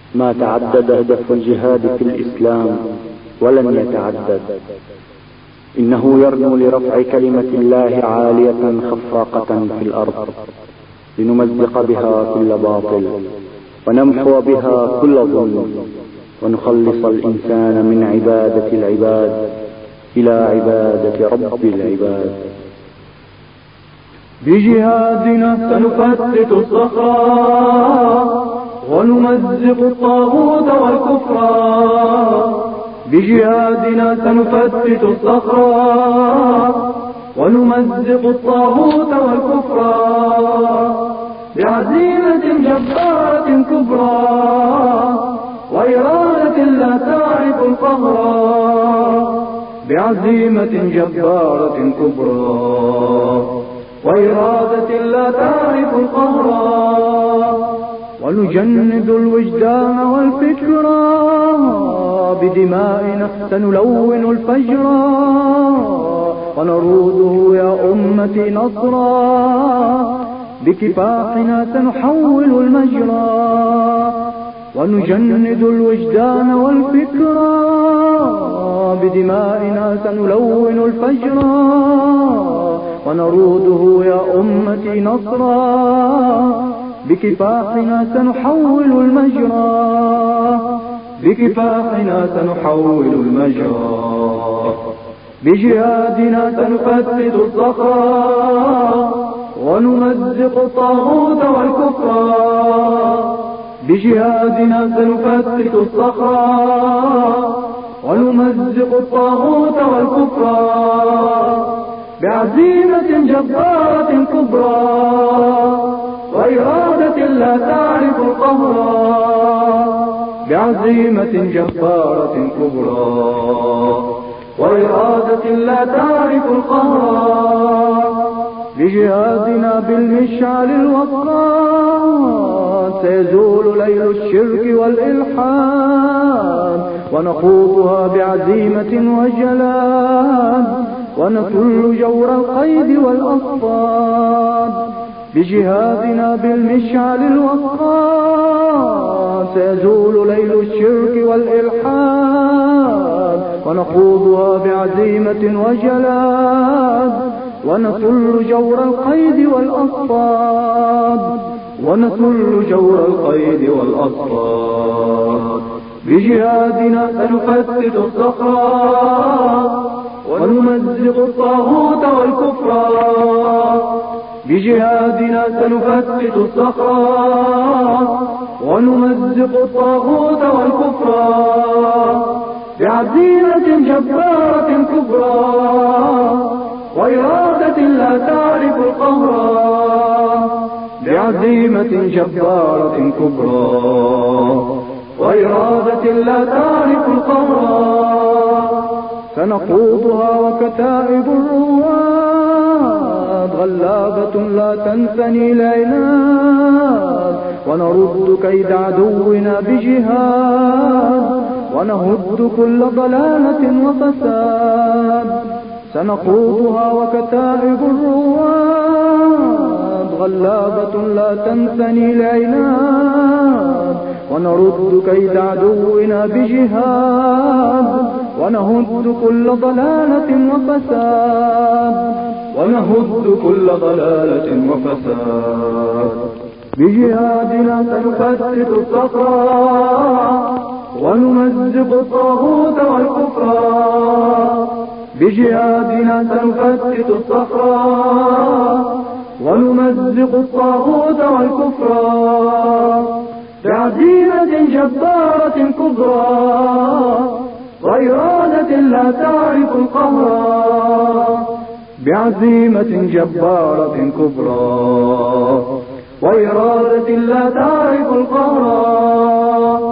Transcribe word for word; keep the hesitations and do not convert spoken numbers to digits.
ما تعدد هدف الجهاد في الإسلام ولن يتعدد. إنه يرنو لرفع كلمة الله عالية خفاقة في الأرض، لنمزق بها كل باطل، ونمحو بها كل ظلم، ونخلص الإنسان من عبادة العباد إلى عبادة رب العباد. بجهادنا سنفتت الصخرة ونمزق الطاغوت والكفر. بجهادنا سنفتت الصخرة ونمزق الطاغوت والكفر. بعزيمة جبارة كبرى وإرادة لا تعرف القهر. بعزيمة جبارة كبرى وإرادة لا تعرف القهر. ونجند الوجدان والفكرة بدمائنا سنلون الفجر. ونروده يا أمتي نصرا بكفاحنا سنحول المجرى. ونجند الوجدان والفكرة بدمائنا سنلون الفجر. ونروده يا أمتي نصرا بكفاحنا سنحول المجرى. بكفاحنا سنحول المجرى. بجهادنا سنفتت الصخرة ونمزق الطاغوت والكفر. بجهادنا سنفتت الصخرة ونمزق الطاغوت والكفر. بعزيمة جبارة كبرى وإرادة لا تعرف القهر. بعزيمة جبارة كبرى وإرادة لا تعرف القهر. بجهادنا بالمشعل الوقران سيزول ليل الشرك والإلحاد. ونخوضها بعزيمة وجلاد ونثل جور القيد والأصفاد. بجهادنا بالمشعل الوقران سيزول ليل الشرك والإلحاد. ونخوضها بعزيمة وجلاد ونثل جور القيد والأصفاد. ونثل جور القيد والأصفاد. بجهادنا سنفتت الصخرة ونمزق الطاغوت والكفر. بجهادنا سنفتت الصخرة ونمزق الطاغوت والكفر. بعزيمة جبارة كبرى وإرادة لا تعرف القهر. بعزيمة جبارة كبرى وإرادة لا تعرف القهر. سنخوضها وكتائب الرواد غلابة لا تنثني العناد. ونرد كيد عدونا بجهاد ونهد كل ضلالة وفساد. سنخوضها وكتائب الرواد غلابة لا تنثني العناد. ونرد كيد عدونا بجهاد ونهد كل ضلالة وفساد. ونهد كل ضلالة وفساد. بجهادنا سنفتت الصخرة ونمزق الطاغوت والكفر. بجهادنا سنفتت الصخرة ونمزق الطاغوت والكفر. بعزيمة جبارة كبرى وإرادة لا تعرف القهر. بعزيمة جبارة كبرى وإرادة لا تعرف القهر.